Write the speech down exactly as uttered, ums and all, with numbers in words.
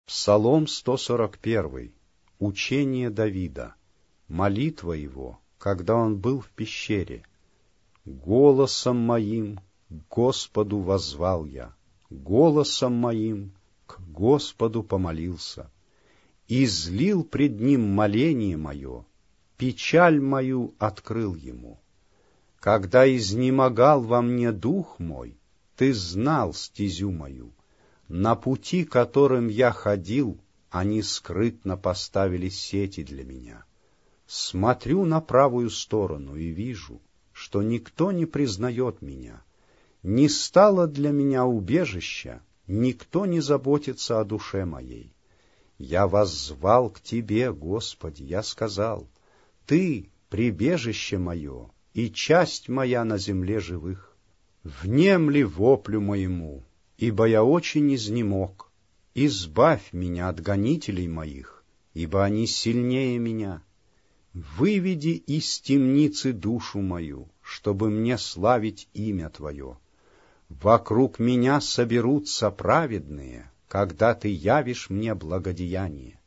Псалом сто сорок один. Учение Давида. Молитва его, когда он был в пещере. «Голосом моим к Господу воззвал я, голосом моим к Господу помолился, излил пред Ним моление мое, печаль мою открыл Ему. Когда изнемогал во мне дух мой, Ты знал стезю мою. На пути, которым я ходил, они скрытно поставили сети для меня. Смотрю на правую сторону и вижу, что никто не признает меня. Не стало для меня убежища, никто не заботится о душе моей. Я воззвал к Тебе, Господи, я сказал: Ты — прибежище мое и часть моя на земле живых. Внемли воплю моему, ибо я очень изнемог. Избавь меня от гонителей моих, ибо они сильнее меня. Выведи из темницы душу мою, чтобы мне славить имя Твое. Вокруг меня соберутся праведные, когда Ты явишь мне благодеяние.